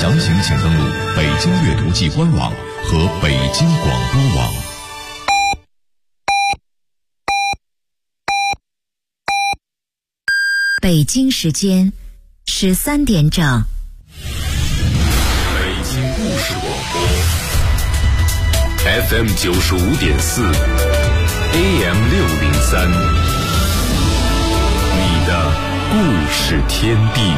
详情请登录北京阅读季官网和北京广播网。 北京时间13点整。 北京故事广播 FM 95.4 AM 603，你的故事天地。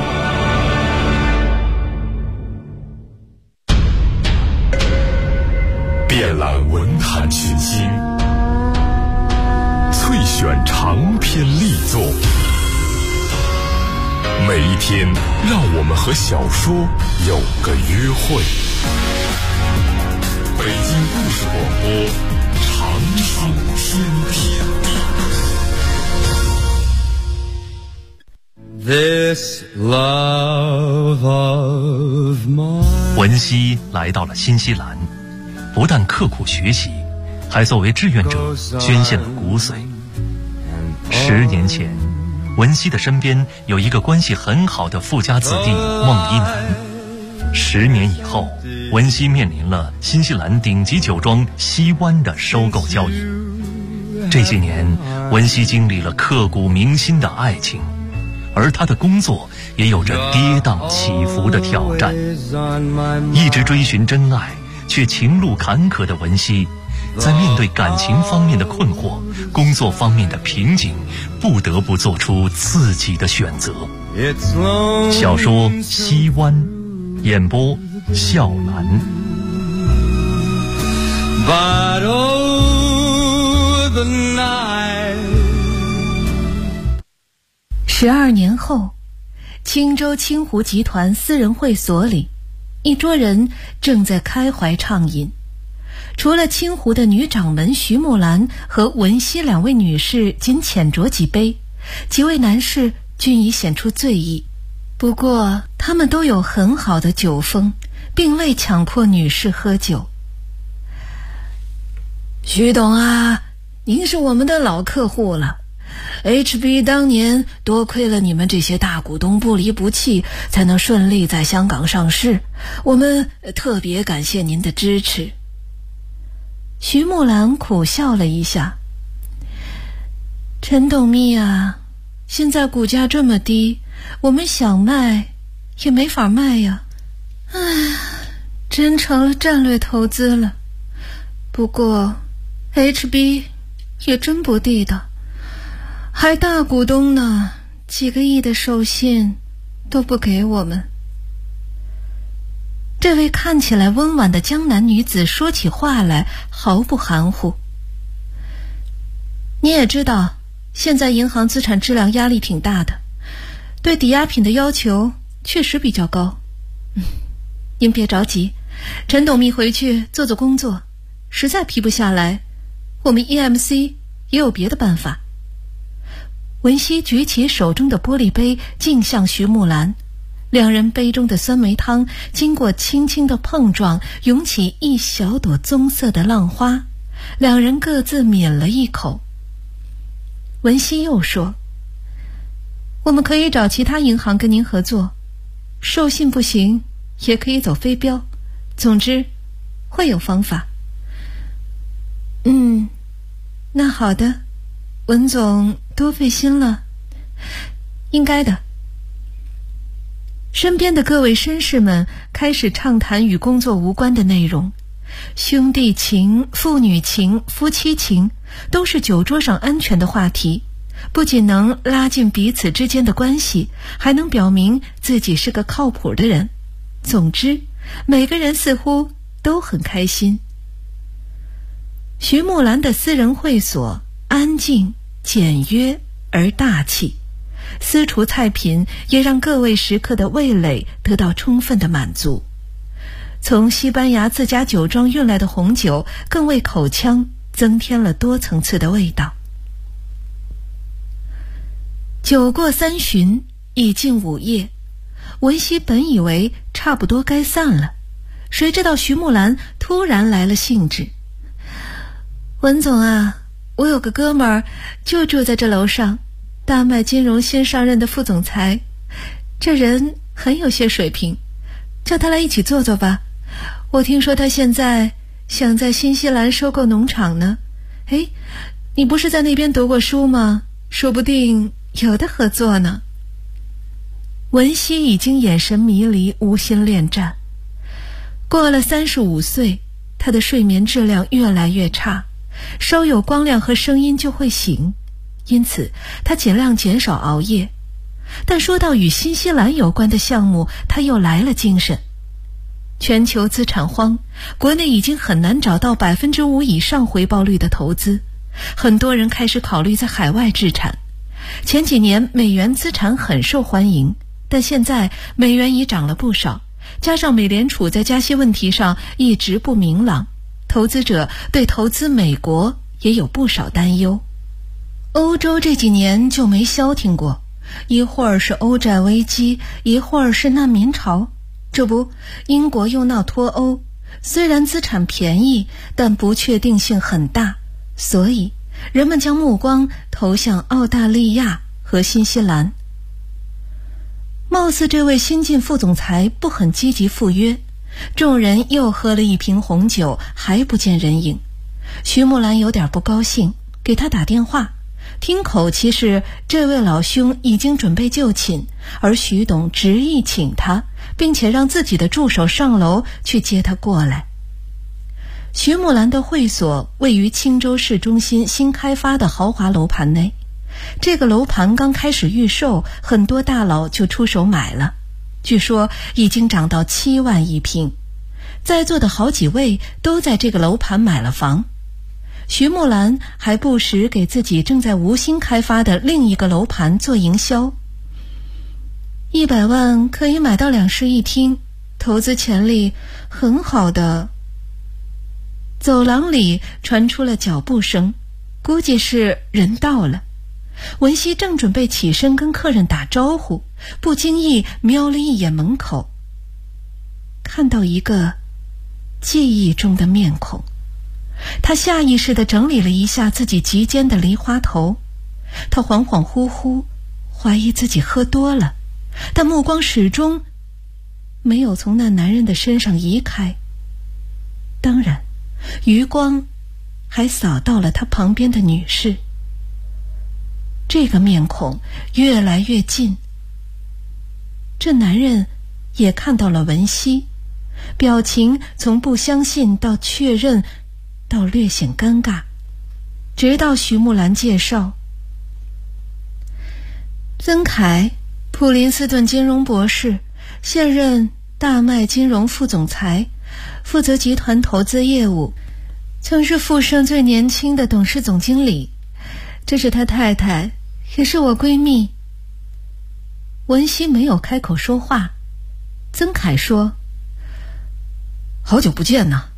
遍览文坛群星，萃选长篇力作。每一天，让我们和小说有个约会。北京故事广播，长寿天地。 This love of mine。 文熙来到了新西兰，不但刻苦学习，还作为志愿者捐献了骨髓。10年前，文熙的身边有一个关系很好的富家子弟孟一楠。10年以后，文熙面临了新西兰顶级酒庄西湾的收购交易。这些年，文熙经历了刻骨铭心的爱情，而他的工作也有着跌宕起伏的挑战。一直追寻真爱却情路坎坷的文熙，在面对感情方面的困惑、工作方面的瓶颈，不得不做出自己的选择。小说《西湾》，演播笑兰。 But oh, the night。 12年后，青州青湖集团私人会所里，一桌人正在开怀畅饮。除了青湖的女掌门徐木兰和文熙2位女士仅浅酌几杯，几位男士均已显出醉意。不过他们都有很好的酒风，并未强迫女士喝酒。徐董啊，您是我们的老客户了。HB 当年多亏了你们这些大股东不离不弃，才能顺利在香港上市，我们特别感谢您的支持。徐木兰苦笑了一下。陈董秘啊，现在股价这么低，我们想卖也没法卖呀。唉，真成了战略投资了。不过 HB 也真不地道，还大股东呢，几个亿的授信都不给我们。这位看起来温婉的江南女子说起话来毫不含糊。你也知道，现在银行资产质量压力挺大的，对抵押品的要求确实比较高。您别着急，陈董秘回去做做工作，实在批不下来，我们 EMC 也有别的办法。文熙举起手中的玻璃杯，径向徐木兰。2人杯中的酸梅汤经过轻轻的碰撞，涌起一小朵棕色的浪花。2人各自抿了一口。文熙又说，我们可以找其他银行跟您合作，授信不行也可以走非标，总之会有方法。那好的，文总多费心了。应该的。身边的各位绅士们开始畅谈与工作无关的内容，兄弟情、父女情、夫妻情，都是酒桌上安全的话题，不仅能拉近彼此之间的关系，还能表明自己是个靠谱的人。总之，每个人似乎都很开心。徐木兰的私人会所安静、简约而大气，私厨菜品也让各位食客的味蕾得到充分的满足。从西班牙自家酒庄运来的红酒更为口腔增添了多层次的味道。酒过3巡，已近午夜，文熙本以为差不多该散了，谁知道徐木兰突然来了兴致。文总啊，我有个哥们儿就住在这楼上，大麦金融新上任的副总裁，这人很有些水平， 叫他来一起坐坐吧。我听说他现在想在新西兰收购农场呢。哎，你不是在那边读过书吗？说不定有的合作呢。文熙已经眼神迷离，无心恋战。过了35岁，他的睡眠质量越来越差，稍有光亮和声音就会醒，因此他尽量减少熬夜。但说到与新西兰有关的项目，他又来了精神。全球资产荒，国内已经很难找到5%以上回报率的投资，很多人开始考虑在海外置产。前几年美元资产很受欢迎，但现在美元已涨了不少，加上美联储在加息问题上一直不明朗，投资者对投资美国也有不少担忧。欧洲这几年就没消停过，一会儿是欧债危机，一会儿是难民潮，这不，英国又闹脱欧，虽然资产便宜，但不确定性很大，所以人们将目光投向澳大利亚和新西兰。貌似这位新晋副总裁不很积极赴约，众人又喝了一瓶红酒，还不见人影。徐木兰有点不高兴，给他打电话，听口气是这位老兄已经准备就寝，而徐董执意请他，并且让自己的助手上楼去接他过来。徐木兰的会所位于青州市中心新开发的豪华楼盘内，这个楼盘刚开始预售，很多大佬就出手买了，据说已经涨到7万一平。在座的好几位都在这个楼盘买了房。徐木兰还不时给自己正在无心开发的另一个楼盘做营销。100万可以买到2室1厅，投资潜力很好的。走廊里传出了脚步声，估计是人到了。文熙正准备起身跟客人打招呼，不经意瞄了一眼门口，看到一个记忆中的面孔。他下意识地整理了一下自己及肩的梨花头，他恍恍惚惚怀疑自己喝多了，但目光始终没有从那男人的身上移开。当然，余光还扫到了他旁边的女士。这个面孔越来越近，这男人也看到了文熙，表情从不相信到确认，到略显尴尬，直到徐木兰介绍：曾凯，普林斯顿金融博士，现任大麦金融副总裁，负责集团投资业务，曾是富盛最年轻的董事总经理。这是他太太，也是我闺蜜。文熙没有开口说话。曾凯说：好久不见呢。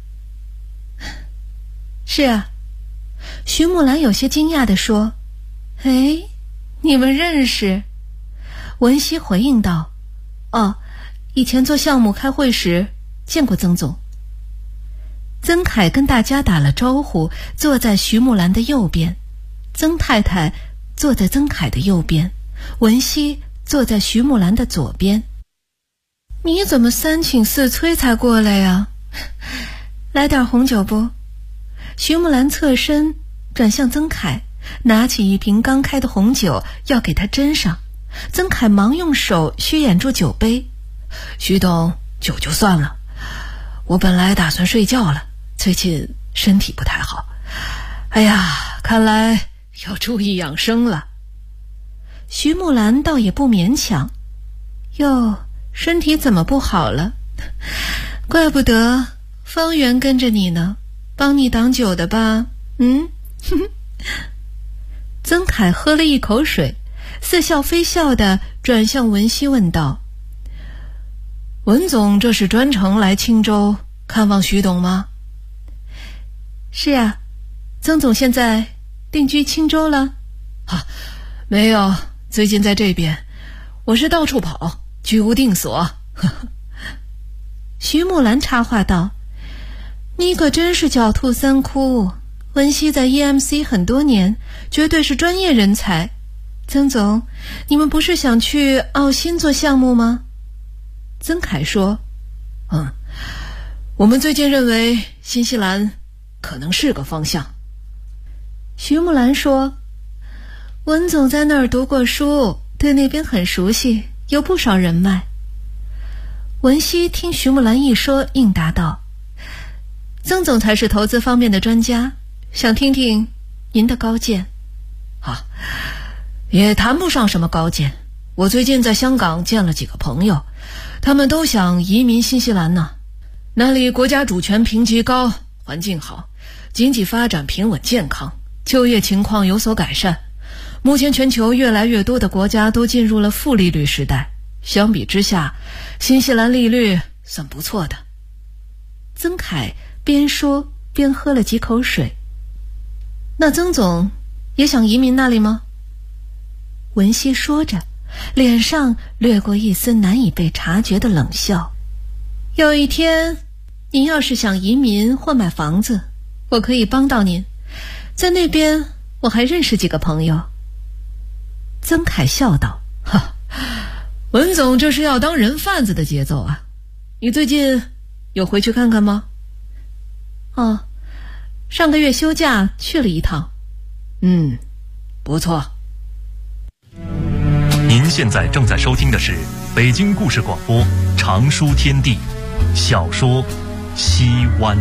是啊。徐木兰有些惊讶地说：哎，你们认识？文熙回应道：哦，以前做项目开会时见过曾总。曾凯跟大家打了招呼，坐在徐木兰的右边，曾太太坐在曾凯的右边，文熙坐在徐木兰的左边。你怎么3请4催才过来呀？来点红酒不？徐木兰侧身转向曾凯，拿起一瓶刚开的红酒要给他斟上。曾凯忙用手虚掩住酒杯。徐董，酒就算了，我本来打算睡觉了，最近身体不太好。哎呀，看来要注意养生了。徐木兰倒也不勉强。哟，身体怎么不好了？怪不得方圆跟着你呢，帮你挡酒的吧？曾凯喝了一口水，似笑非笑地转向文熙问道：文总这是专程来青州看望徐董吗？是啊，曾总现在定居青州了？没有，最近在这边，我是到处跑，居无定所。徐木兰插话道：你可真是狡兔3窟，文熙在 EMC 很多年，绝对是专业人才。曾总，你们不是想去澳新做项目吗？曾凯说： 我们最近认为新西兰可能是个方向。徐木兰说，文总在那儿读过书，对那边很熟悉，有不少人脉。文熙听徐木兰一说，应答道，曾总才是投资方面的专家，想听听您的高见。也谈不上什么高见，我最近在香港见了几个朋友，他们都想移民新西兰呢。那里国家主权评级高，环境好，经济发展平稳健康，就业情况有所改善。目前全球越来越多的国家都进入了负利率时代，相比之下，新西兰利率算不错的。曾凯边说边喝了几口水。那曾总也想移民那里吗？文熙说着，脸上掠过一丝难以被察觉的冷笑。有一天，您要是想移民或买房子，我可以帮到您。在那边，我还认识几个朋友。曾凯笑道：文总这是要当人贩子的节奏啊！你最近有回去看看吗？上个月休假去了一趟。不错。 您现在正在收听的是北京故事广播长书天地小说《西湾》。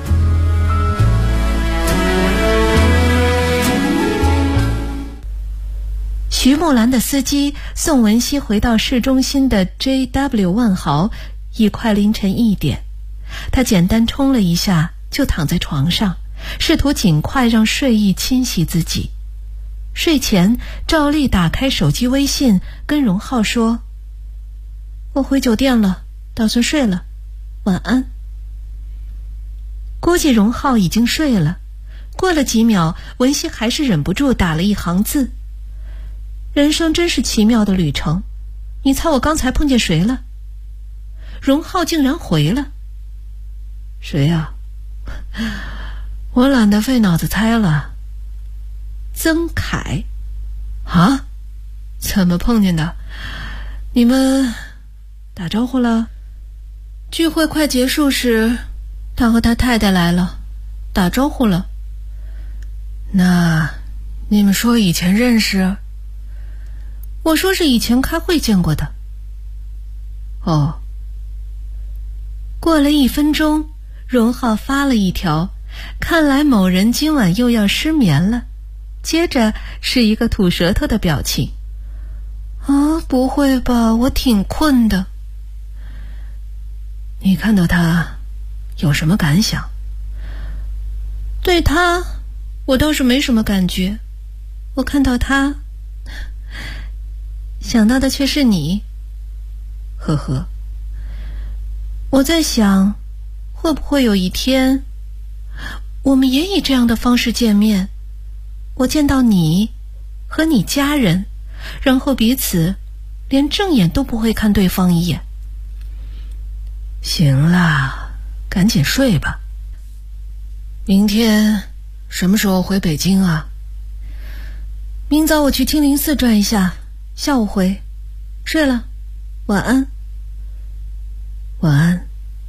徐木兰的司机送文熙回到市中心的 JW 万豪，已快凌晨1点。他简单冲了一下，就躺在床上，试图尽快让睡意侵袭自己。睡前照例打开手机微信，跟荣浩说：我回酒店了，打算睡了，晚安。估计荣浩已经睡了。过了几秒，文熙还是忍不住打了一行字：人生真是奇妙的旅程，你猜我刚才碰见谁了？荣浩竟然回了：谁呀？我懒得费脑子猜了。曾凯。怎么碰见的？你们打招呼了？聚会快结束时，他和他太太来了，打招呼了。那你们说以前认识？我说是以前开会见过的。过了1分钟，荣浩发了一条，看来某人今晚又要失眠了。接着是一个吐舌头的表情。不会吧，我挺困的。你看到他有什么感想？对他，我倒是没什么感觉。我看到他，想到的却是你。我在想，会不会有一天，我们也以这样的方式见面，我见到你和你家人，然后彼此连正眼都不会看对方一眼。行了，赶紧睡吧。明天什么时候回北京啊？明早我去清灵寺转一下，下午回。睡了，晚安。晚安。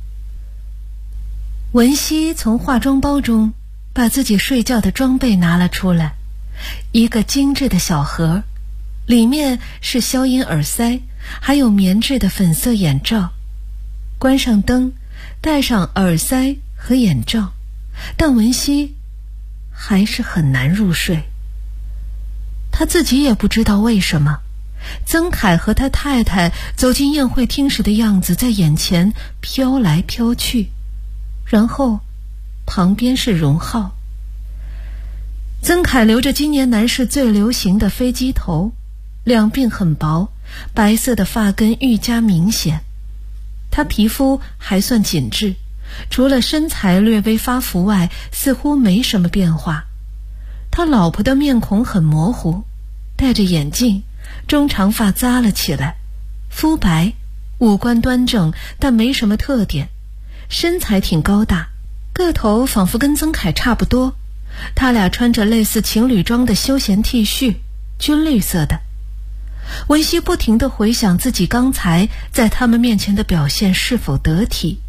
文熙从化妆包中把自己睡觉的装备拿了出来，一个精致的小盒，里面是消音耳塞，还有棉质的粉色眼罩。关上灯，戴上耳塞和眼罩，但文熙还是很难入睡。他自己也不知道为什么，曾凯和他太太走进宴会厅时的样子在眼前飘来飘去，然后旁边是荣浩。曾凯留着今年男士最流行的飞机头，两鬓很薄，白色的发根愈加明显。他皮肤还算紧致，除了身材略微发福外，似乎没什么变化。他老婆的面孔很模糊，戴着眼镜，中长发扎了起来，肤白，五官端正，但没什么特点，身材挺高大，个头仿佛跟曾凯差不多。他俩穿着类似情侣装的休闲 T 恤，军绿色的。文熙不停地回想自己刚才在他们面前的表现是否得体，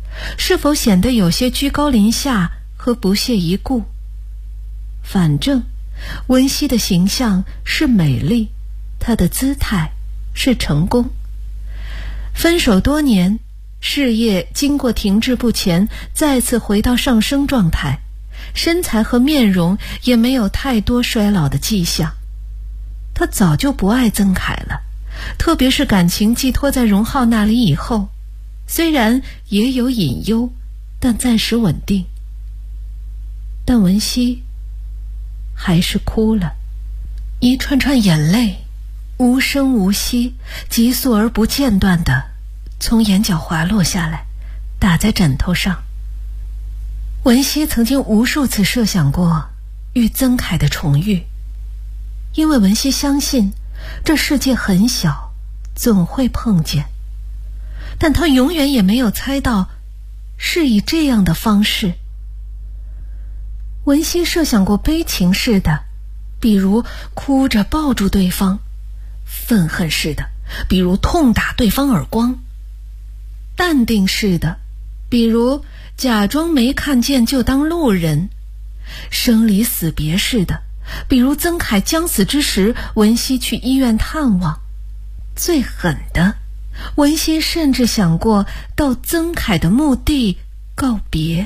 是否显得有些居高临下和不屑一顾？反正文熙的形象是美丽，她的姿态是成功。分手多年，事业经过停滞不前，再次回到上升状态，身材和面容也没有太多衰老的迹象。她早就不爱曾凯了，特别是感情寄托在荣浩那里以后，虽然也有隐忧，但暂时稳定。但文熙还是哭了，一串串眼泪无声无息，急速而不间断地从眼角滑落下来，打在枕头上。文熙曾经无数次设想过与曾凯的重遇，因为文熙相信这世界很小，总会碰见，但她永远也没有猜到是以这样的方式。文熙设想过悲情式的，比如哭着抱住对方；愤恨式的，比如痛打对方耳光；淡定式的，比如假装没看见就当路人；生离死别式的，比如曾凯将死之时，文熙去医院探望；最狠的，文熙甚至想过到曾凯的墓地告别。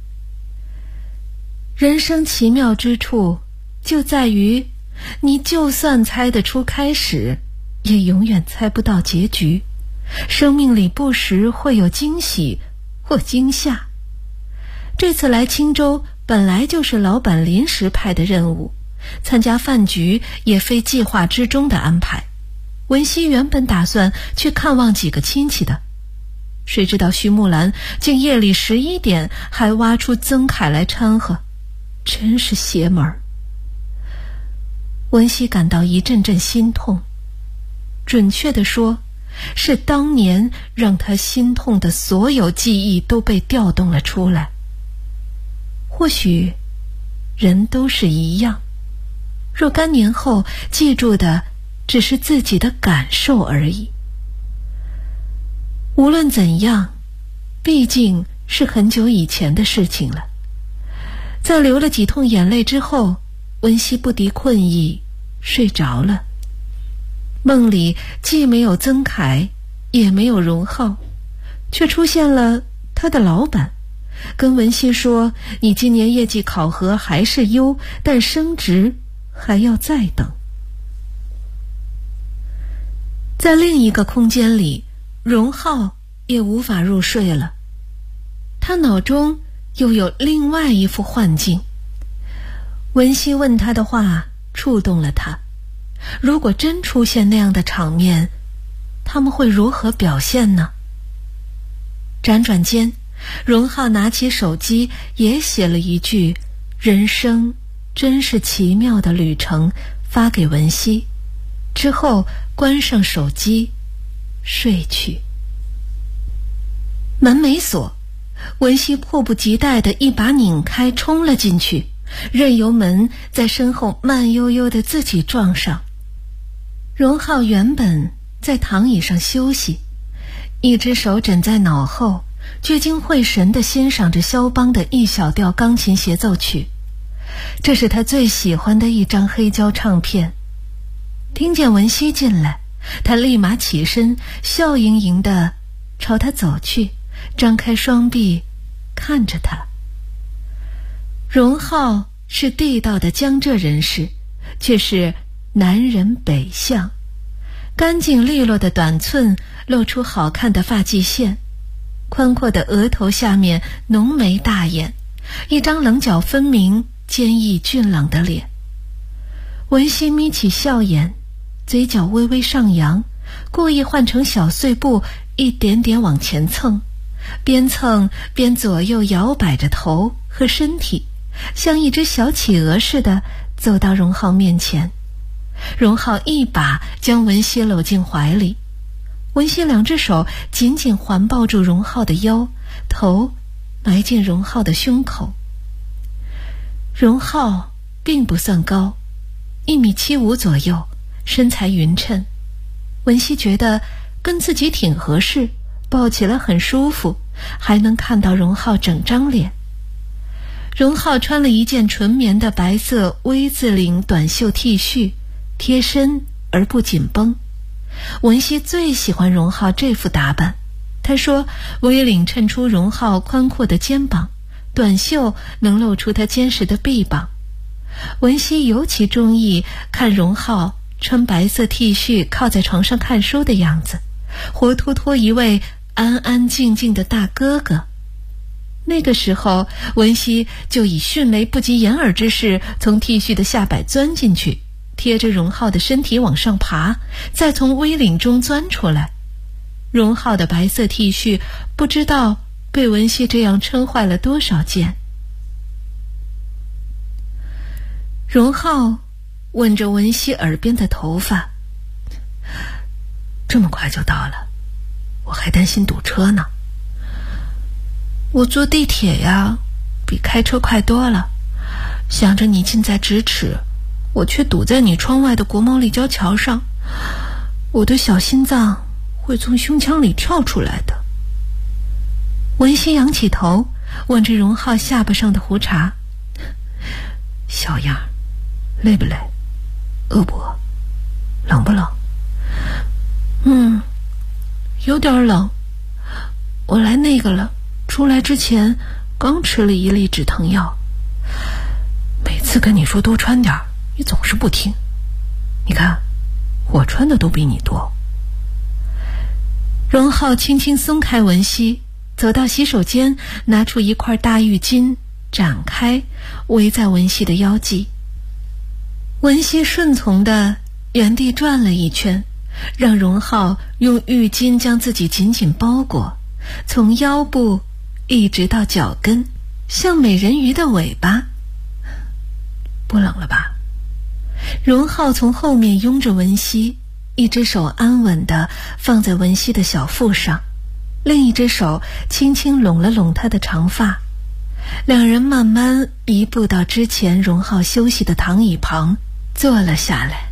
人生奇妙之处就在于，你就算猜得出开始，也永远猜不到结局。生命里不时会有惊喜或惊吓。这次来青州本来就是老板临时派的任务，参加饭局也非计划之中的安排。文熙原本打算去看望几个亲戚的，谁知道徐木兰竟夜里11点还挖出曾凯来掺和，真是邪门儿。文熙感到一阵阵心痛，准确地说，是当年让他心痛的所有记忆都被调动了出来。或许人都是一样，若干年后记住的只是自己的感受而已。无论怎样，毕竟是很久以前的事情了。在流了几通眼泪之后，文熙不敌困意，睡着了。梦里既没有曾凯，也没有荣浩，却出现了他的老板，跟文熙说：“你今年业绩考核还是优，但升职还要再等。”在另一个空间里，荣浩也无法入睡了，他脑中又有另外一幅幻境。文熙问他的话触动了他，如果真出现那样的场面，他们会如何表现呢？辗转间，荣浩拿起手机也写了一句“人生真是奇妙的旅程”发给文熙，之后关上手机睡去。门没锁，文熙迫不及待地一把拧开，冲了进去，任由门在身后慢悠悠地自己撞上。荣浩原本在躺椅上休息，一只手枕在脑后，聚精会神地欣赏着肖邦的E小调钢琴协奏曲，这是他最喜欢的一张黑胶唱片。听见文熙进来，他立马起身，笑盈盈地朝他走去，张开双臂看着他。荣浩是地道的江浙人士，却是南人北向，干净利落的短寸露出好看的发际线，宽阔的额头下面浓眉大眼，一张棱角分明、坚毅俊朗的脸。文熙眯起笑眼，嘴角微微上扬，故意换成小碎步，一点点往前蹭，边蹭边左右摇摆着头和身体，像一只小企鹅似的走到荣浩面前。荣浩一把将文熙搂进怀里，文熙两只手紧紧环抱住荣浩的腰，头埋进荣浩的胸口。荣浩并不算高，1.75米左右，身材匀称。文熙觉得跟自己挺合适，抱起来很舒服， 还能看到荣浩整张脸。荣浩穿了一件纯棉的白色 V 字领短袖 T 恤，贴身而不紧绷。文熙最喜欢荣浩这副打扮，他说 V 领衬出荣浩宽阔的肩膀，短袖能露出他坚实的臂膀。文熙尤其中意看荣浩穿白色 T 恤靠在床上看书的样子，活脱脱一位安安静静的大哥哥。那个时候，文熙就以迅雷不及掩耳之势从 T 恤的下摆钻进去，贴着荣浩的身体往上爬，再从 V 领中钻出来。荣浩的白色 T 恤不知道被文熙这样撑坏了多少件。荣浩吻着文熙耳边的头发，这么快就到了，我还担心堵车呢。我坐地铁呀，比开车快多了，想着你近在咫尺，我却堵在你窗外的国贸立交桥上，我的小心脏会从胸腔里跳出来的。文熙仰起头，吻着荣浩下巴上的胡茬，小样，累不累？饿不饿？冷不冷？有点冷。我来那个了，出来之前刚吃了1粒止疼药。每次跟你说多穿点，你总是不听。你看，我穿的都比你多。荣浩轻轻松开文熙，走到洗手间，拿出一块大浴巾，展开围在文熙的腰际。文熙顺从地原地转了一圈，让荣浩用浴巾将自己紧紧包裹，从腰部一直到脚跟，像美人鱼的尾巴。不冷了吧？荣浩从后面拥着文熙，一只手安稳地放在文熙的小腹上，另一只手轻轻拢了拢她的长发。两人慢慢移步到之前荣浩休息的躺椅旁，坐了下来。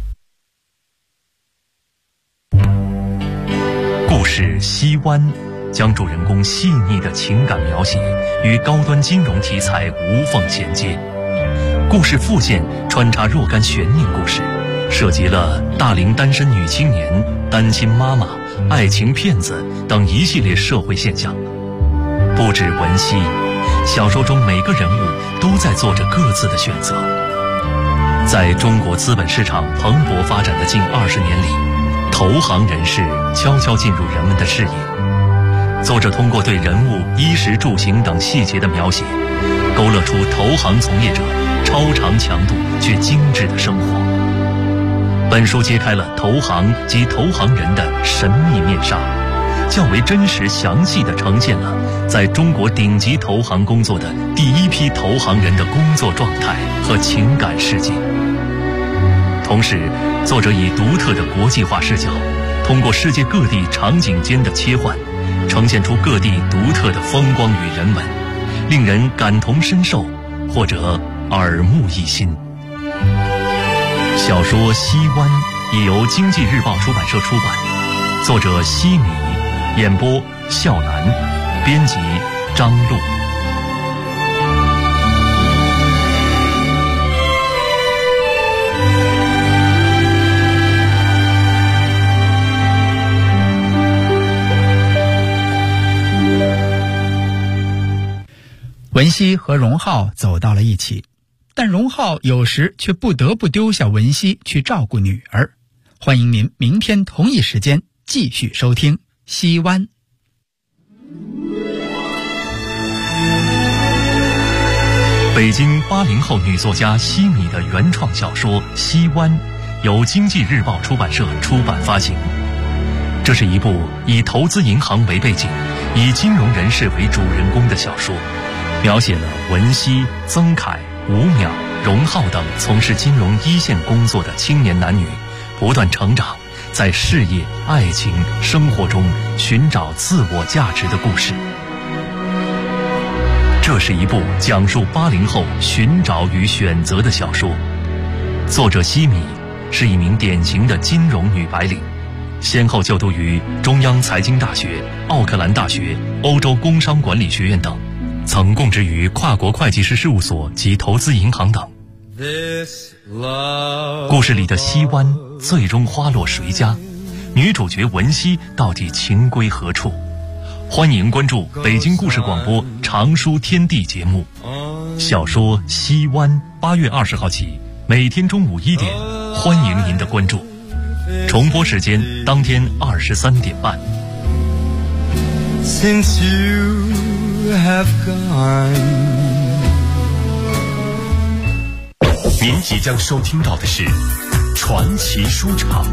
故事《西湾》将主人公细腻的情感描写与高端金融题材无缝衔接。故事副线穿插若干悬念故事，涉及了大龄单身女青年、单亲妈妈、爱情骗子等一系列社会现象。不止文熙，小说中每个人物都在做着各自的选择。在中国资本市场蓬勃发展的近20年里，投行人士悄悄进入人们的视野。作者通过对人物衣食住行等细节的描写，勾勒出投行从业者超长强度却精致的生活。本书揭开了投行及投行人的神秘面纱，较为真实详细地呈现了在中国顶级投行工作的第一批投行人的工作状态和情感世界。同时，作者以独特的国际化视角，通过世界各地场景间的切换，呈现出各地独特的风光与人文，令人感同身受或者耳目一新。小说《西湾》已由经济日报出版社出版，作者西米，演播笑南，编辑张璐。 文熙和荣浩走到了一起，但荣浩有时却不得不丢下文熙去照顾女儿。欢迎您明天同一时间继续收听《西湾》。 北京80后女作家西米的原创小说《西湾》由经济日报出版社出版发行。这是一部以投资银行为背景，以金融人士为主人公的小说，描写了文熙、曾凯、吴淼、荣浩等从事金融一线工作的青年男女不断成长，在事业、爱情、生活中寻找自我价值的故事。这是一部讲述80后寻找与选择的小说。作者西米是一名典型的金融女白领， 先后就读于中央财经大学、奥克兰大学、欧洲工商管理学院等，曾供职于跨国会计师事务所及投资银行等。故事里的西湾最终花落谁家？女主角文熙到底情归何处？欢迎关注北京故事广播常书天地节目。小说《西湾》8月20号起，每天中午1点，欢迎您的关注。重播时间当天23点半。 Since you have gone， 您即将收听到的是传奇书场。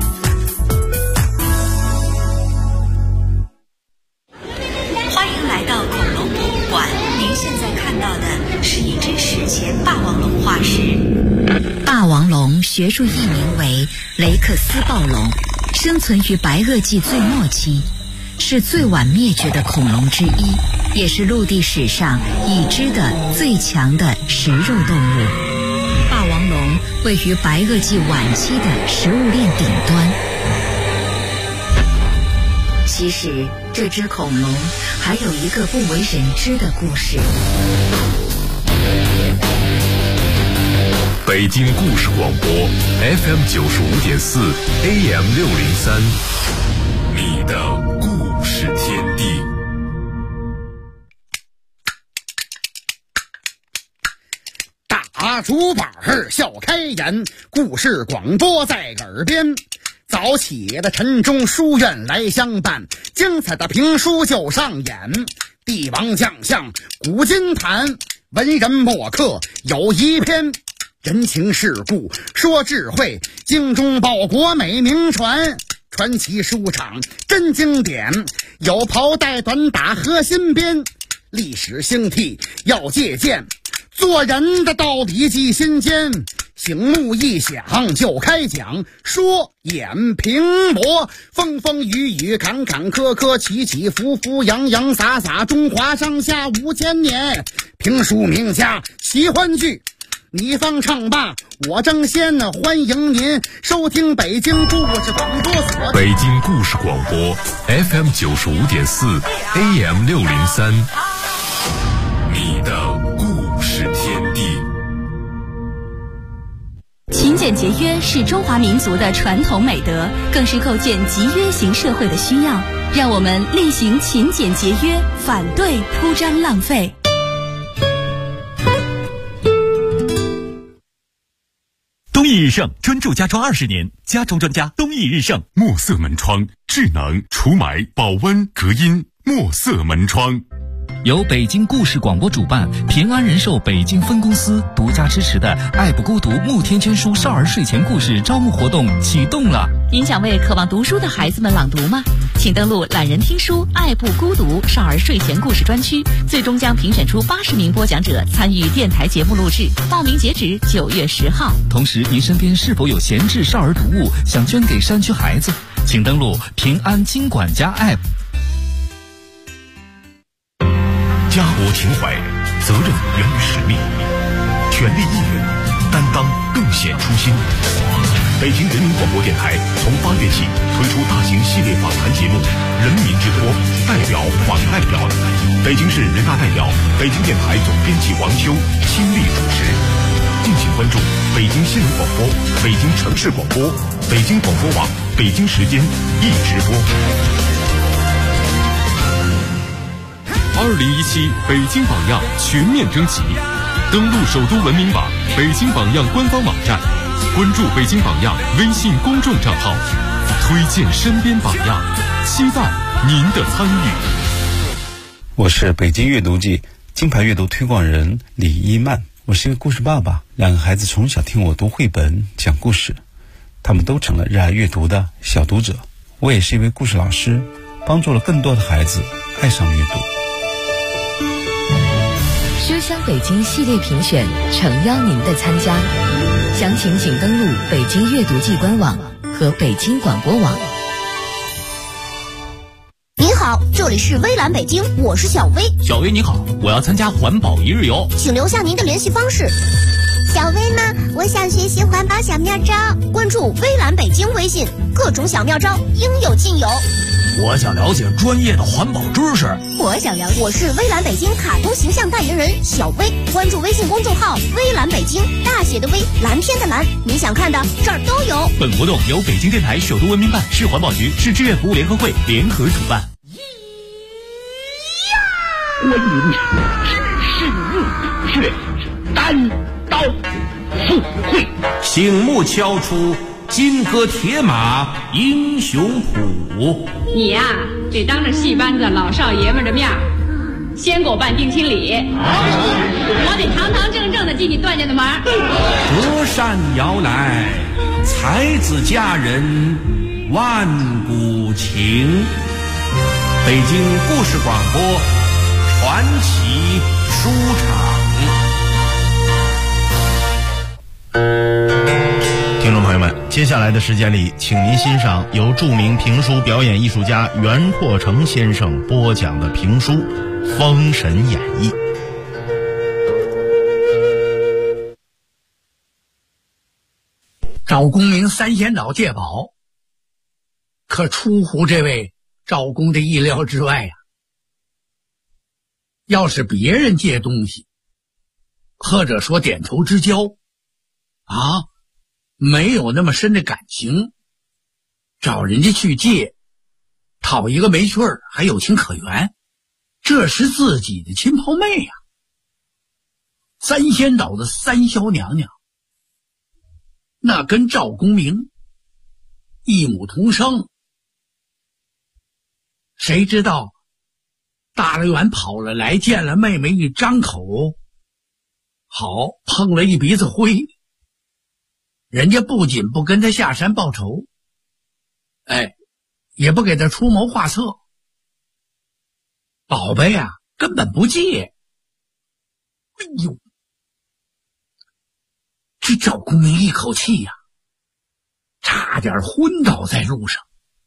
欢迎来到恐龙博物馆，您现在看到的是一只史前霸王龙化石。霸王龙学术译名为雷克斯暴龙，生存于白垩纪最末期，是最晚灭绝的恐龙之一，也是陆地史上已知的最强的食肉动物。霸王龙位于白垩纪晚期的食物链顶端。其实这只恐龙还有一个不为人知的故事。 北京故事广播 FM 95.4 AM 603，你的故事天地。 大竹板笑开颜，故事广播在耳边。早起的晨钟书院来相伴，精彩的评书就上演。帝王将相古今谈，文人墨客有一篇。人情世故说智慧，精忠报国美名传。传奇书场真经典，有袍带短打和新编。历史兴替要借鉴，做人的道理记心间。醒目一响就开讲，说演评驳，风风雨雨坎坎坷坷，起起伏伏洋洋洒洒，中华上下5000年。评书名家喜欢剧，你方唱罢我争先，欢迎您收听北京故事广播所。 北京故事广播 FM 95.4 AM 603，你的故事天地。 勤俭节约是中华民族的传统美德，更是构建集约型社会的需要。让我们厉行勤俭节约，反对铺张浪费。 东义日盛专注家装20年，家装专家东义日盛。 墨色门窗，智能除霾、保温、隔音。墨色门窗。 由北京故事广播主办，平安人寿北京分公司独家支持的爱不孤独慕天娟书少儿睡前故事招募活动启动了。 您想为渴望读书的孩子们朗读吗？请登录懒人听书爱不孤独少儿睡前故事专区，最终将评选出80名播讲者参与电台节目录制，报名截止9月10号。 同时，您身边是否有闲置少儿读物想捐给山区孩子？请登录平安金管家 App。 家国情怀，责任源于使命，权力义务，担当更显初心。北京人民广播电台从8月起推出大型系列访谈节目《人民之托》，代表访代表，北京市人大代表、北京电台总编辑王秋亲力主持。敬请关注北京新闻广播、北京城市广播、北京广播网、北京时间一直播。2017北京榜样全面征集，登录首都文明网、北京榜样官方网站，关注北京榜样微信公众账号，推荐身边榜样，期待您的参与。 我是北京阅读季金牌阅读推广人李一曼，我是一个故事爸爸，2个孩子从小听我读绘本讲故事，他们都成了热爱阅读的小读者。我也是一位故事老师，帮助了更多的孩子爱上阅读。 书香北京系列评选诚邀您的参加，详情请登录北京阅读季官网和北京广播网。 您好，这里是微蓝北京，我是小薇。 小薇你好，我要参加环保一日游， 请留下您的联系方式。 小薇吗？我想学习环保小妙招，关注微蓝北京微信，各种小妙招应有尽有。 我想了解专业的环保知识。 我想了解，我是微蓝北京卡通形象代言人小薇，关注微信公众号微蓝北京，大写的微，蓝天的蓝，你想看的这儿都有。 本活动由北京电台首都文明办、市环保局、市志愿服务联合会联合主办。 观音知是用却单刀赴会， 醒目敲出金戈铁马英雄谱。 你呀，得当着戏班子老少爷们的面先给我办定亲礼，我得堂堂正正的进你段家的门。 隔山遥来，才子佳人万古情。北京故事广播传奇书场。 听众朋友们，接下来的时间里，请您欣赏由著名评书表演艺术家袁阔成先生播讲的评书《封神演义》。 赵公明三仙岛借宝，可出乎这位赵公的意料之外呀。要是别人借东西，或者说点头之交啊，没有那么深的感情，找人家去借，讨一个没趣儿，还有情可原，这是自己的亲胞妹呀。三仙岛的三霄娘娘，那跟赵公明一母同生，谁知道大老远跑了来，见了妹妹一张口，好碰了一鼻子灰。人家不仅不跟他下山报仇，也不给他出谋划策，宝贝啊根本不借。哎呦，这赵公明一口气呀，差点昏倒在路上。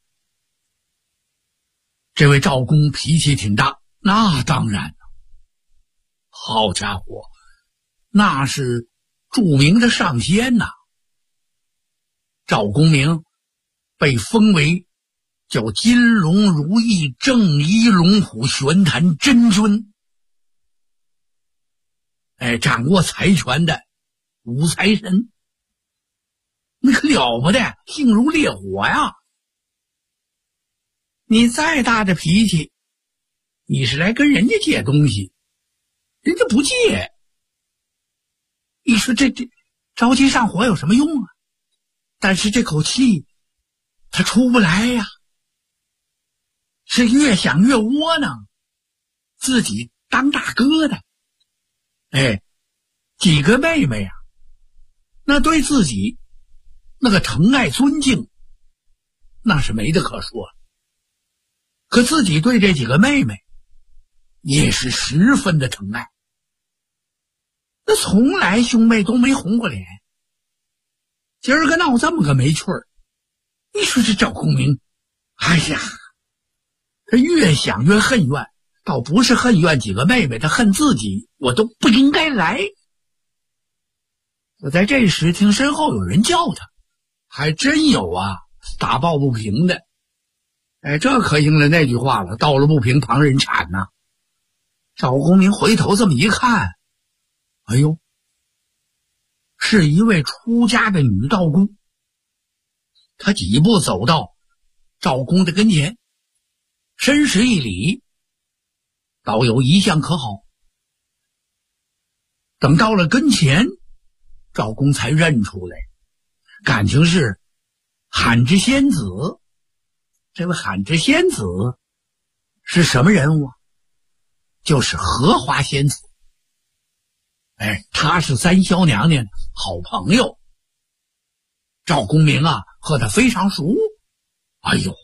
这位赵公脾气挺大，那当然了，好家伙，那是著名的上仙呐。赵公明被封为叫金龙如意正一龙虎玄坛真君，掌握财权的五财神，那可了不得，性如烈火呀。你再大的脾气，你是来跟人家借东西，人家不借，你说这着急上火有什么用啊？但是这口气他出不来呀，是越想越窝囊，自己当大哥的，几个妹妹呀，那对自己那个疼爱尊敬，那是没得可说。可自己对这几个妹妹也是十分的疼爱，那从来兄妹都没红过脸，今儿个闹这么个没趣儿，你说这赵公明，哎呀，他越想越恨怨，倒不是恨怨几个妹妹，他恨自己，我都不应该来。就在这时，听身后有人叫他，还真有啊，打抱不平的。这可应了那句话了，到了不平旁人铲呐。赵公明回头这么一看，哎呦，是一位出家的女道姑。他几步走到赵公的跟前，深施一礼，倒有一向可好。等到了跟前，赵公才认出来，感情是罕之仙子。这位罕之仙子是什么人物啊？就是荷花仙子。她是三霄娘娘的好朋友。赵公明啊和她非常熟。哎呦，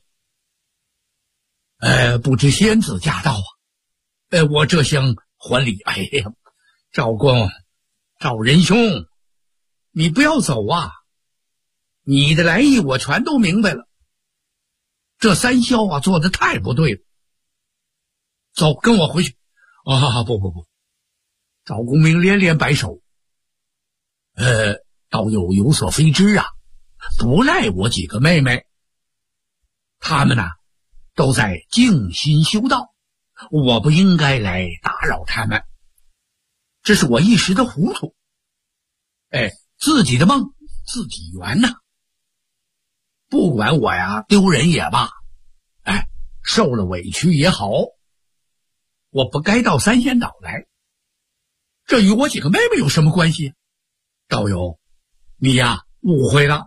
不知仙子驾到啊，我这厢还礼。哎呀，赵公，赵仁兄，你不要走啊，你的来意我全都明白了。这三霄啊做的太不对了，走，跟我回去。不，赵公明连连摆手， 道友有所非知啊，不赖我几个妹妹，她们呢都在静心修道，我不应该来打扰她们，这是我一时的糊涂。自己的梦自己圆呐，不管我呀丢人也罢，受了委屈也好，我不该到三仙岛来，这与我几个妹妹有什么关系？道友，你呀误会了。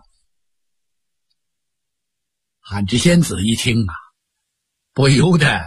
韩知仙子一听啊，不由得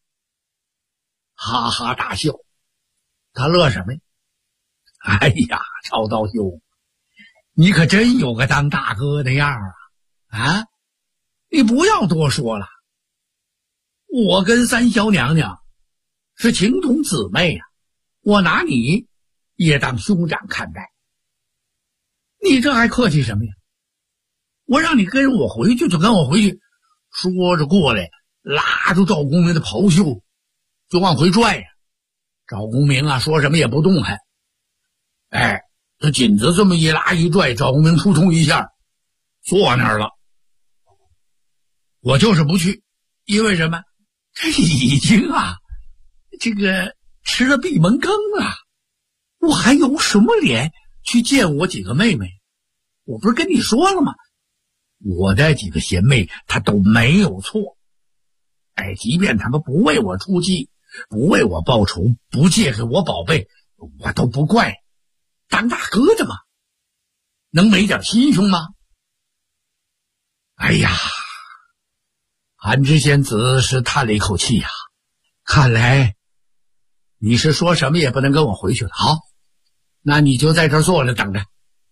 哈哈大笑。他乐什么呀？哎呀，曹道兄，你可真有个当大哥的样啊！你不要多说了，我跟三小娘娘是情同姊妹呀，我拿你也当兄长看待。你这还客气什么呀？我让你跟我回去就跟我回去，说着过来拉住赵公明的袍袖就往回拽呀。赵公明啊说什么也不动弹，这紧子这么一拉一拽，赵公明扑通一下坐那儿了。我就是不去，因为什么？这已经这个吃了闭门羹了，我还有什么脸去见我几个妹妹？我不是跟你说了吗？我的几个贤妹她都没有错，即便他们不为我出计，不为我报仇，不借给我宝贝，我都不怪。当大哥的嘛，能没点心胸吗？哎呀，韩知仙子是叹了一口气呀，看来你是说什么也不能跟我回去了。好，那你就在这儿坐着等着，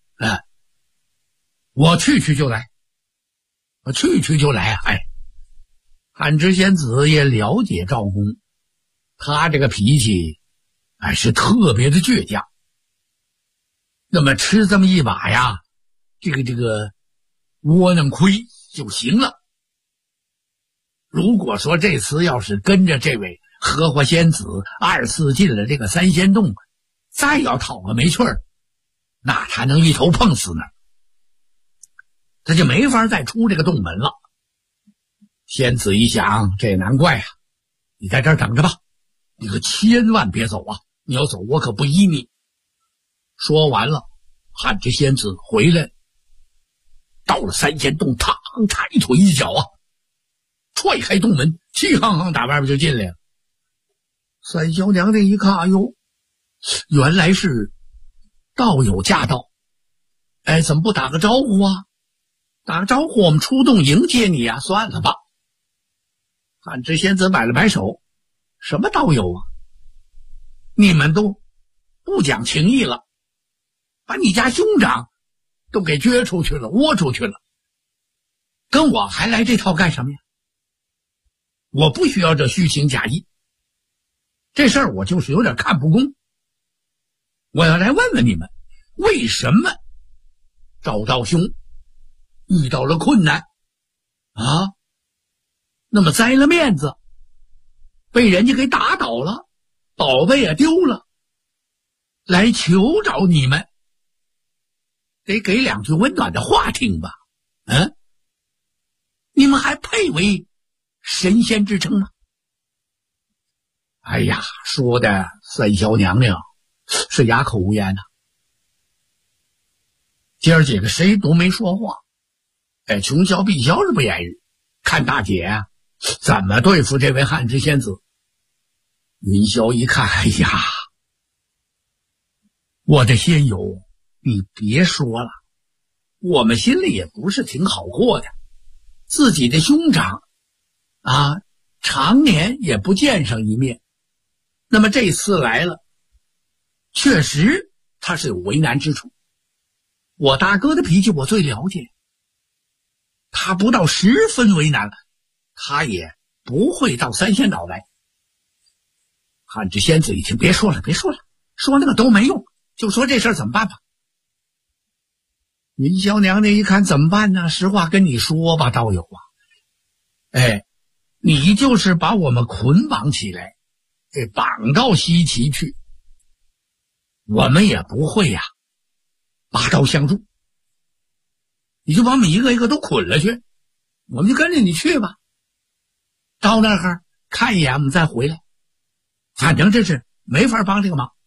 我去就来，我去就来啊！韩知仙子也了解赵公，他这个脾气是特别的倔强。那么吃这么一把呀，这个窝囊亏就行了。如果说这次要是跟着这位荷花仙子二次进了这个三仙洞，再要讨个没趣儿，那他能一头碰死那儿，他就没法再出这个洞门了。仙子一想，这也难怪啊，你在这儿等着吧，你可千万别走啊，你要走我可不依你。说完了，喊着仙子回来，到了三仙洞，抬腿一脚踹开洞门，气哼哼打外边就进来了。三小娘这一看，哎呦，原来是道友驾到，怎么不打个招呼啊？打个招呼我们出洞迎接你啊，算了吧。韩知仙子摆了摆手，什么道友啊，你们都不讲情义了，把你家兄长都给撅出去了，窝出去了，跟我还来这套干什么呀？我不需要这虚情假意，这事儿我就是有点看不公。我要来问问你们，为什么赵道兄遇到了困难那么栽了面子，被人家给打倒了，宝贝也丢了，来求找你们，得给两句温暖的话听吧。你们还配为神仙之称吗？哎呀，说的三小娘娘是哑口无言今儿几个谁都没说话。穷霄碧霄是不言语，看大姐怎么对付这位汉之仙子。云霄一看，哎呀，我的仙友，你别说了，我们心里也不是挺好过的，自己的兄长常年也不见上一面，那么这次来了，确实他是有为难之处。我大哥的脾气我最了解，他不到10分为难了，他也不会到三仙岛来。汉之仙子一听，别说了，说那个都没用，就说这事儿怎么办吧。云霄娘娘一看怎么办呢？实话跟你说吧，道友你就是把我们捆绑起来，给绑到西岐去，我们也不会拔刀相助，你就把我们一个一个都捆了去，我们就跟着你去吧。到那儿看一眼，我们再回来，反正这是没法帮这个忙。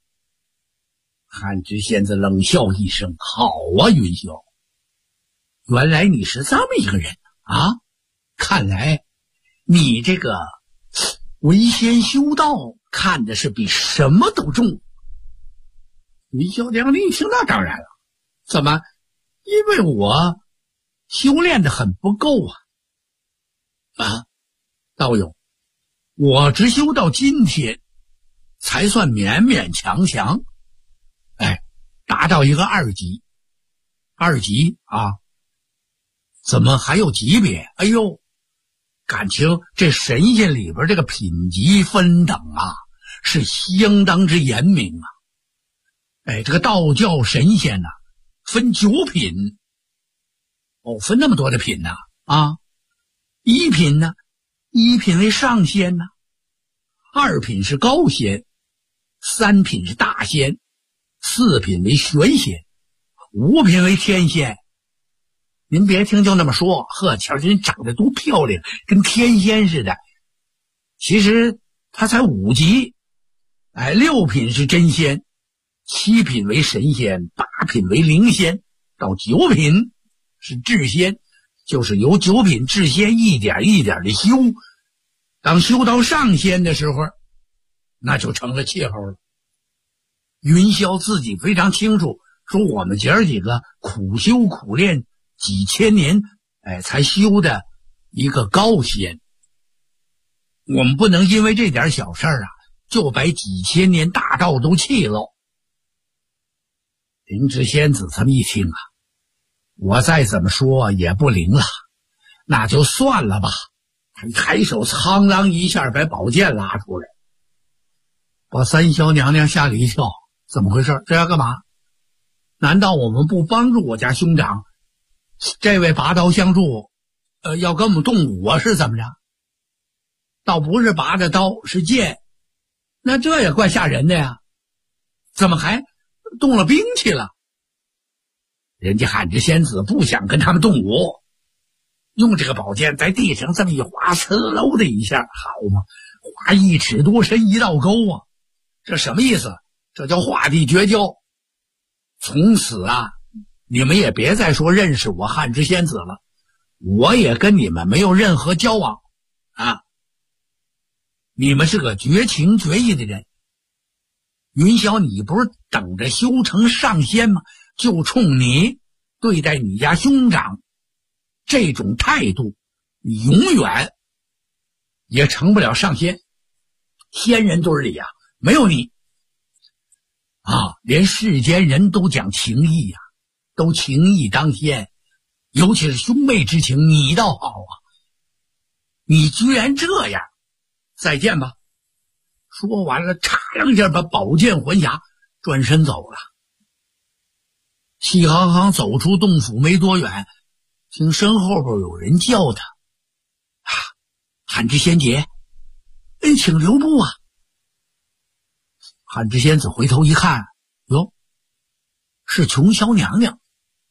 汉知县子冷笑一声：“好啊，云霄，原来你是这么一个人啊！看来你这个为先修道看的是比什么都重。”云霄娘一听，那当然了，怎么？因为我修炼的很不够啊！道友，我只修到今天，才算勉勉强强，达到一个2级。2级啊，怎么还有级别？哎呦，感情这神仙里边这个品级分等啊，是相当之严明啊。这个道教神仙分9品，分那么多的品呢啊！1品呢，1品为上仙呢，2品是高仙，3品是大仙，4品为玄仙，5品为天仙。您别听就那么说，呵，瞧人长得多漂亮，跟天仙似的。其实他才5级，6品是真仙，7品为神仙，8品为灵仙，到9品是至仙，就是由9品至仙一点一点的修。当修到上仙的时候，那就成了气候了。云霄自己非常清楚，说我们姐儿几个苦修苦练几千年，才修的一个高仙。我们不能因为这点小事儿就把几千年大道都弃了。灵芝仙子这么一听我再怎么说也不灵了，那就算了吧。他抬手苍啷一下把宝剑拉出来，把三霄娘娘吓了一跳。怎么回事？这要干嘛？难道我们不帮助我家兄长？这位拔刀相助，要跟我们动武是怎么着？倒不是拔的刀，是剑，那这也怪吓人的呀！怎么还动了兵器了？人家汉之仙子不想跟他们动武，用这个宝剑在地上这么一划，呲溜的一下，好嘛，划1尺多深一道沟啊！这什么意思？这叫画地绝交。从此你们也别再说认识我汉之仙子了，我也跟你们没有任何交往你们是个绝情绝义的人。云霄，你不是等着修成上仙吗？就冲你对待你家兄长这种态度，你永远也成不了上仙。仙人堆里没有你连世间人都讲情义都情义当先，尤其是兄妹之情，你倒好你居然这样，再见吧。说完了，嚓两下把宝剑还匣，转身走了。气行行走出洞府没多远，听身后边有人叫他汉之仙姐，请留步汉之仙子回头一看，哟，是琼霄娘娘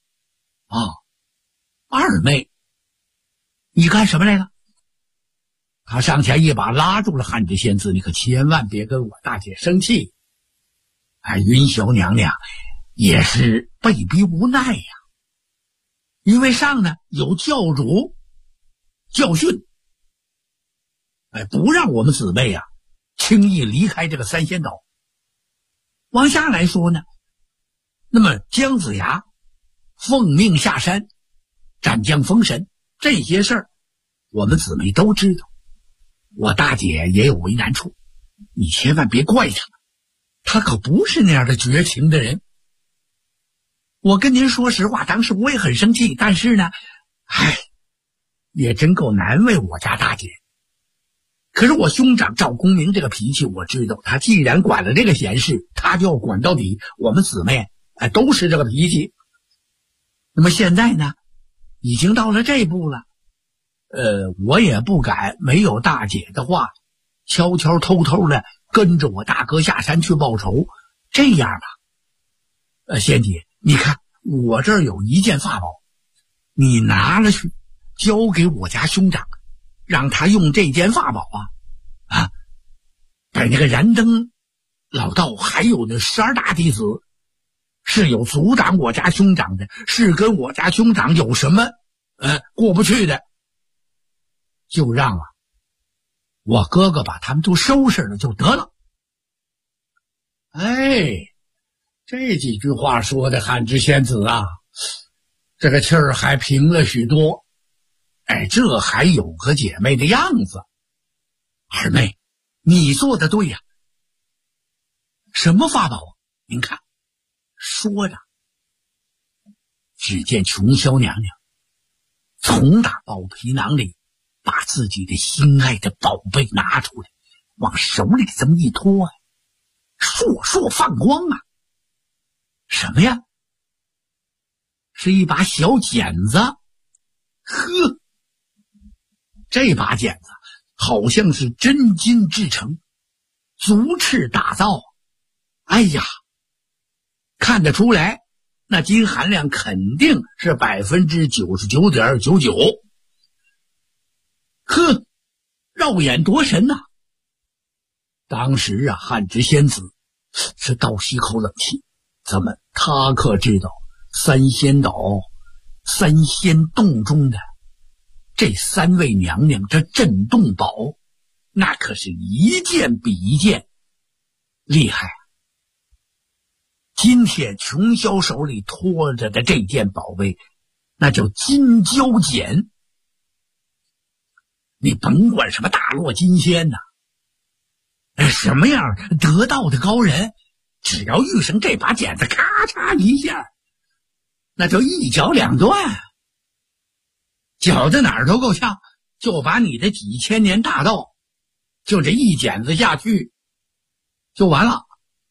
二妹，你干什么来了？他上前一把拉住了汉之仙子，你可千万别跟我大姐生气。云霄娘娘也是被逼无奈因为上呢有教主教训，不让我们姊妹轻易离开这个三仙岛。往下来说呢，那么姜子牙奉命下山斩将封神这些事儿，我们姊妹都知道。我大姐也有为难处，你千万别怪她，她可不是那样的绝情的人。我跟您说实话，当时我也很生气，但是呢，也真够难为我家大姐。可是我兄长赵公明这个脾气我知道，他既然管了这个闲事，他就要管到底。我们姊妹都是这个脾气。那么现在呢，已经到了这步了，我也不敢没有大姐的话，悄悄偷偷的跟着我大哥下山去报仇。这样吧，仙姐， 你看我这儿有一件法宝，你拿了去交给我家兄长，让他用这件法宝把那个燃灯老道还有那12大弟子是有阻挡我家兄长的，是跟我家兄长有什么过不去的，就让我哥哥把他们都收拾了就得了。这几句话说的汉之仙子这个气儿还平了许多。这还有个姐妹的样子。二妹，你做的对呀。什么法宝您看。说着，只见琼霄娘娘从打宝皮囊里把自己的心爱的宝贝拿出来，往手里这么一托烁烁放光什么呀？是一把小剪子。这把剪子好像是真金制成，足赤打造。看得出来，那金含量肯定是 99.99%。绕眼夺神当时汉之仙子是倒吸口冷气，怎么他可知道三仙岛三仙洞中的这3位娘娘这镇洞宝，那可是一件比一件厉害。今天琼霄手里托着的这件宝贝，那叫金蛟剪。你甭管什么大落金仙什么样得道的高人，只要遇上这把剪子，咔嚓一下，那就一绞两断，绞在哪儿都够呛，就把你的几千年大道就这一剪子下去就完了。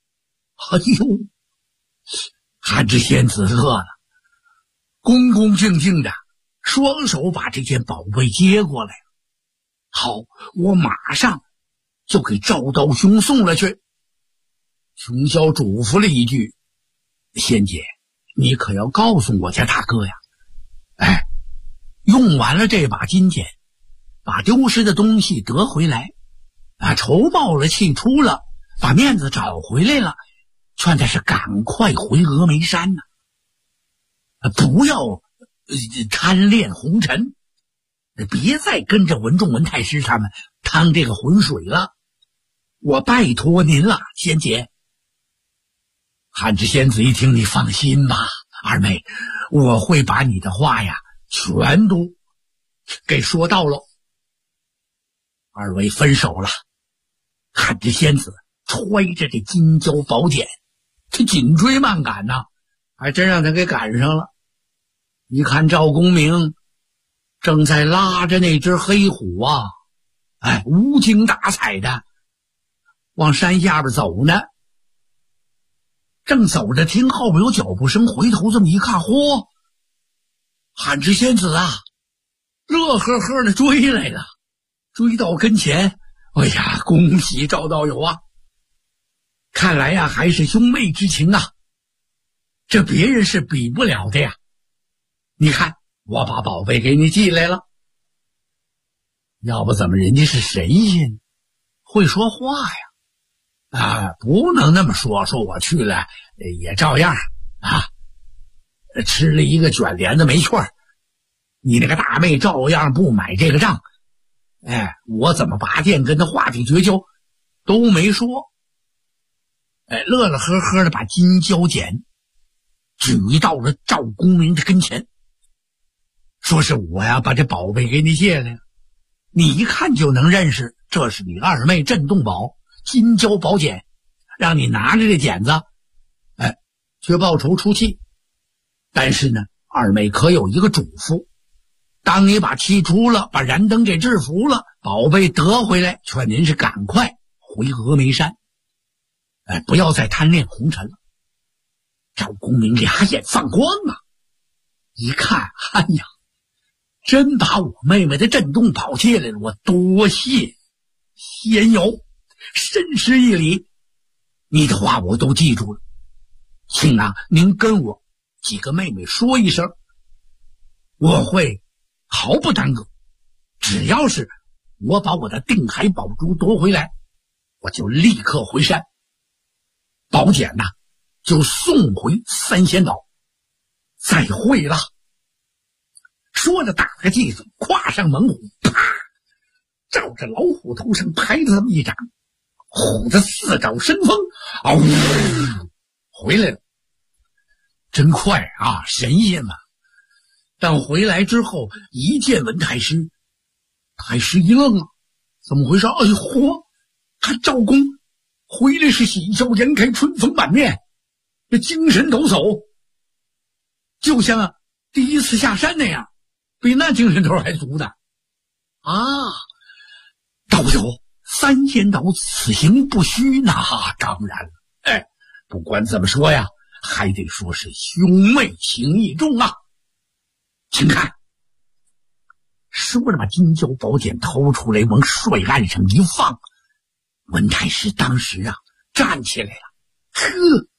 汉之仙子乐了，恭恭敬敬的双手把这件宝贝接过来。好，我马上就给赵道兄送了去。琼霄嘱咐了一句，仙姐，你可要告诉我家大哥呀，用完了这把金剪，把丢失的东西得回来，仇报了气出了，把面子找回来了，劝他是赶快回峨眉山不要贪恋红尘，别再跟着文仲文太师他们趟这个浑水了，我拜托您了，仙姐。汉之仙子一听，你放心吧，二妹，我会把你的话全都给说到了。二位分手了，汉之仙子揣着这金蛟宝剪，这紧追慢赶还真让他给赶上了。一看赵公明正在拉着那只黑虎无精打采的往山下边走呢。正走着，听后边有脚步声，回头这么一看，汉之仙子乐呵呵的追来了，追到跟前，恭喜赵道友看来还是兄妹之情这别人是比不了的呀。你看我把宝贝给你寄来了，要不怎么人家是神仙，会说话呀。不能那么说我去了也照样吃了一个卷帘子没趣儿，你那个大妹照样不买这个账。我怎么拔剑跟他化解绝交都没说。乐乐呵呵的把金蛟剪举到了赵公明的跟前，说是我把这宝贝给你借来了，你一看就能认识，这是你二妹镇洞宝金蛟宝剪，让你拿着这剪子去报仇出气。但是呢，二妹可有一个嘱咐，当你把气出了，把燃灯给制服了，宝贝得回来，劝您是赶快回峨眉山，不要再贪恋红尘了。赵公明俩眼放光一看，真把我妹妹的震动宝借来了，我多谢仙友，深施一礼，你的话我都记住了，请您跟我几个妹妹说一声，我会毫不耽搁，只要是我把我的定海宝珠夺回来，我就立刻回山，宝剑呐就送回三仙岛。再会了。说着打个计子，跨上猛虎，啪，照着老虎头上拍了这么一掌，虎子四爪伸风，回来了。真快啊，神仙嘛！但回来之后一见文太师，太师一愣啊，怎么回事？哎呦嚯，他赵公回来是喜笑颜开，春风满面，这精神抖擞，就像第一次下山那样，比那精神头还足的啊！道友，三仙岛此行不虚，那当然了。哎，不管怎么说呀，还得说是兄妹情谊重啊。请看，说着把金蛟宝剑掏出来，往水岸上一放。文太师当时啊站起来了，呵，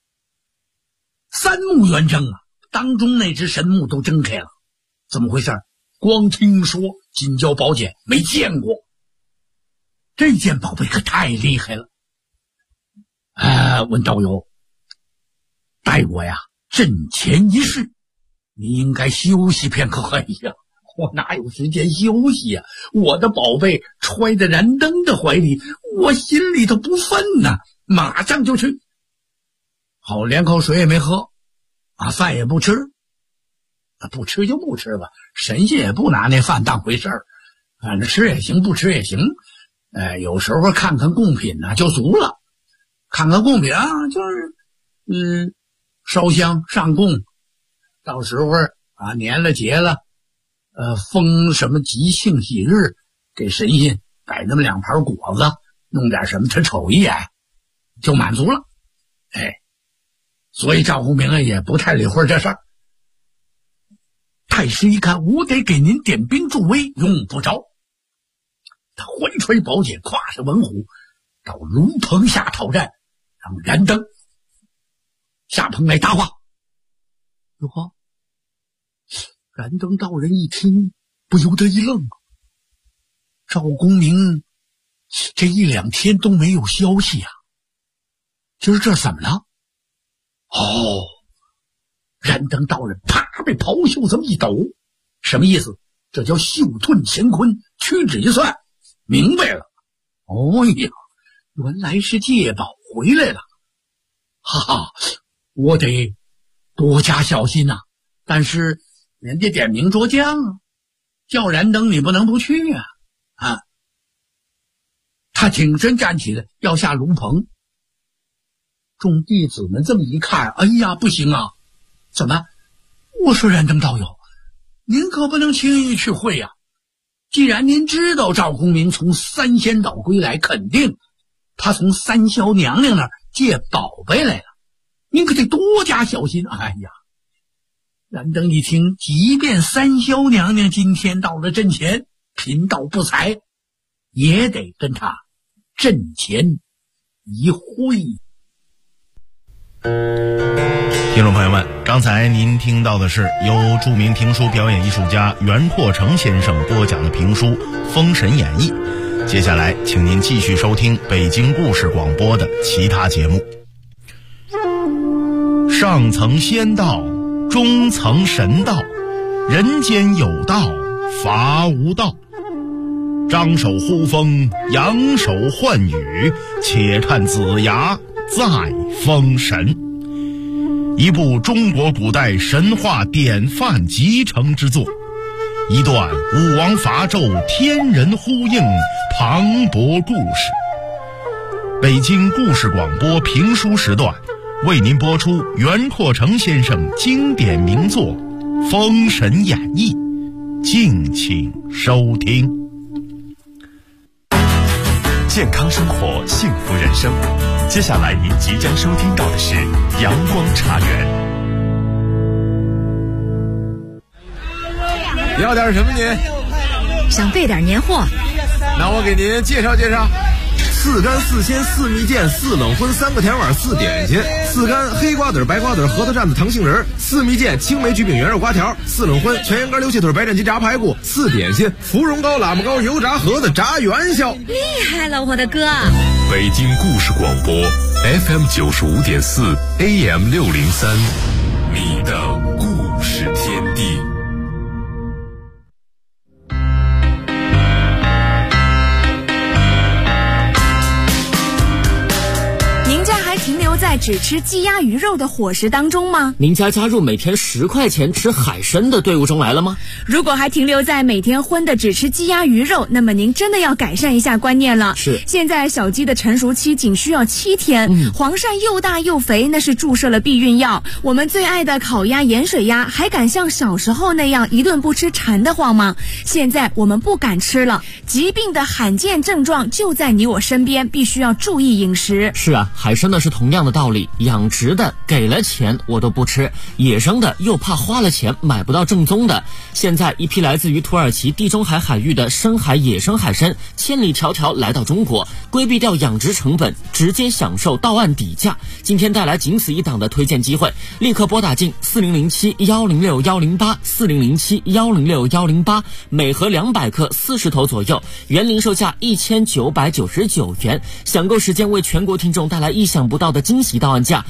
三目圆睁啊，当中那只神目都睁开了。怎么回事？光听说金蛟宝剑，没见过。这件宝贝可太厉害了。文道友，待我呀阵前一试，你应该休息片刻。哎呀，我哪有时间休息呀？我的宝贝揣在燃灯的怀里，我心里头不忿呐，马上就去。好，连口水也没喝啊，饭也不吃，不吃就不吃吧，神仙也不拿那饭当回事儿，反正吃也行，不吃也行。有时候看看贡品呢就足了，看看贡品啊，就是烧香上供，到时候啊年了节了，封什么吉庆喜日，给神仙摆那么2盘果子，弄点什么他瞅一眼就满足了。所以赵公明啊也不太理会这事儿。太师一看，我得给您点兵助威，用不着。他怀揣宝剑，跨上文虎，到炉棚下讨战，让燃灯下棚来答话。哟呵，燃灯道人一听，不由得一愣。赵公明这1、2天都没有消息啊，今儿这怎么了？燃灯道人啪被袍袖这么一抖，什么意思？这叫袖遁乾坤，屈指一算，明白了。哦呀，原来是借宝回来了，哈哈，我得多加小心呐。但是人家点名捉将啊，叫燃灯你不能不去啊！他挺身站起来要下炉棚。众弟子们这么一看，哎呀，不行啊！怎么？我说燃灯道友，您可不能轻易去会呀！既然您知道赵公明从三仙岛归来，肯定他从三霄娘娘那儿借宝贝来了，您可得多加小心。哎呀，燃灯一听，即便三霄娘娘今天到了阵前，贫道不才，也得跟他阵前一会。 听众朋友们，刚才您听到的是由著名评书表演艺术家袁阔成先生播讲的评书《封神演义》。接下来请您继续收听北京故事广播的其他节目。上层仙道，中层神道，人间有道，伐无道。张手呼风，扬手唤雨，且看子牙再封神。一部中国古代神话典范集成之作，一段武王伐纣天人呼应磅礴故事。北京故事广播评书时段为您播出袁阔成先生经典名作《封神演义》，敬请收听。 健康生活，幸福人生。接下来您即将收听到的是阳光茶园。 要点什么您？ 想备点年货。 那我给您介绍介绍。 4干4鲜4蜜饯4冷荤3个甜碗4点心，4干黑瓜子白瓜子核桃蘸子糖杏仁，4蜜饯青梅焗饼圆肉瓜条，4冷荤全羊肝溜气腿白斩鸡炸排骨，4点心芙蓉糕喇嘛糕油炸盒子炸元宵。 厉害了，我的哥！ 北京故事广播 FM 95.4 AM 603，你的故事天地。 停留在只吃鸡鸭鱼肉的伙食当中吗？ 您家加入每天10块钱吃海参的队伍中来了吗？ 如果还停留在每天荤的只吃鸡鸭鱼肉，那么您真的要改善一下观念了。 是， 现在小鸡的成熟期仅需要7天，黄鳝又大又肥，那是注射了避孕药。我们最爱的烤鸭、盐水鸭，还敢像小时候那样一顿不吃馋得慌吗？现在我们不敢吃了，疾病的罕见症状就在你我身边，必须要注意饮食。 是啊，海参呢是同样的道理，养殖的给了钱我都不吃，野生的又怕花了钱买不到正宗的。现在一批来自于土耳其地中海海域的深海野生海参千里迢迢来到中国，规避掉养殖成本，直接享受到岸底价。今天带来仅此一档的推荐机会，立刻拨打进4007-106-108 4007-106-108，每盒200克40头左右，原零售价1999元，享购时间为全国听众带来意想不到的惊喜到岸价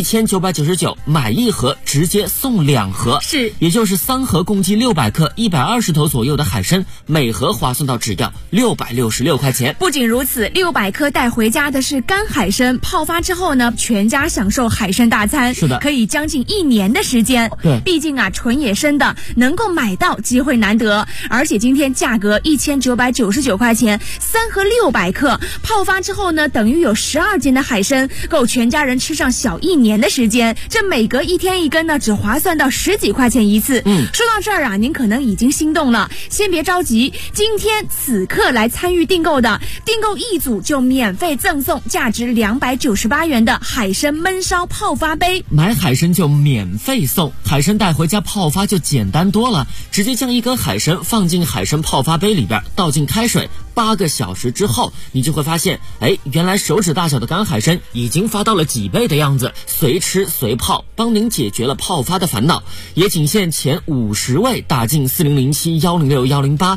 ，1999买1盒直接送2盒， 是， 也就是3盒共计600克120头左右的海参，每盒划算到只要666块钱。 不仅如此，600克带回家的是干海参，泡发之后呢，全家享受海参大餐， 是的， 可以将近1年的时间。 对， 毕竟啊，纯野生的能够买到机会难得，而且今天价格1999块钱，3盒600克，泡发之后呢，等于有12斤的海参，够全家人吃上小1年的时间。这每隔1天1根呢，只划算到10几块钱一次。说到这儿啊，您可能已经心动了，先别着急，今天此刻来参与订购的，订购1组就免费赠送价值298元的海参焖烧泡发杯。 买海参就免费送，海参带回家泡发就简单多了，直接将1根海参放进海参泡发杯里边，倒进开水，8个小时之后，你就会发现，原来手指大小的干海参已经发到了几倍的样子，随吃随泡，帮您解决了泡发的烦恼。也仅限前50位打进4007-106-108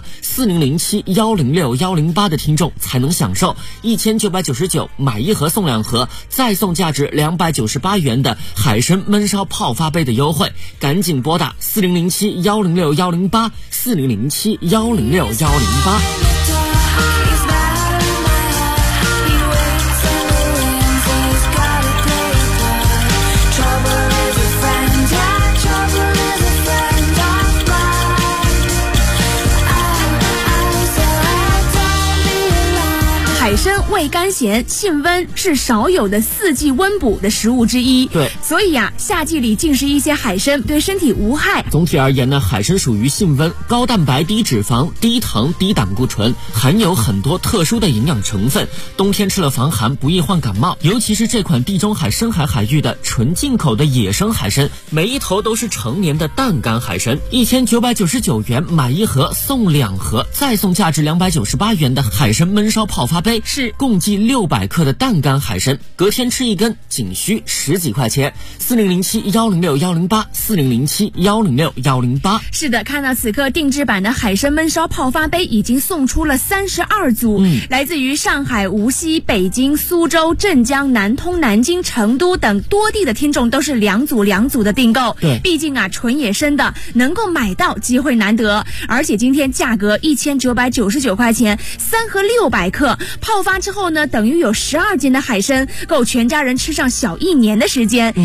4007-106-108的听众才能享受1999买1盒送2盒，再送价值298元的海参焖烧泡发杯的优惠，赶紧拨打4007-106-108 4007-106-108。 海参味甘咸，性温，是少有的4季温补的食物之一。 对， 所以啊，夏季里进食一些海参对身体无害。 总体而言呢，海参属于性温、高蛋白、低脂肪、低糖、低胆固醇，含有很多特殊的营养成分，冬天吃了防寒，不易患感冒。尤其是这款地中海深海海域的纯进口的野生海参，每1头都是成年的淡干海参，1999元买1盒送2盒，再送价值298元的海参焖烧泡发杯， 是共计600克的淡干海参，隔天吃1根仅需10几块钱。4007-106-108 4007-106-108。 是的，看到此刻定制版的海参焖烧泡发杯已经送出了32组，来自于上海、无锡、北京、苏州、镇江、南通、南京、成都等多地的听众都是2组的订购。 对， 毕竟啊，纯野生的能够买到机会难得，而且今天价格1999块钱，3盒600克，泡发之后呢，等于有12斤的海参，够全家人吃上小1年的时间。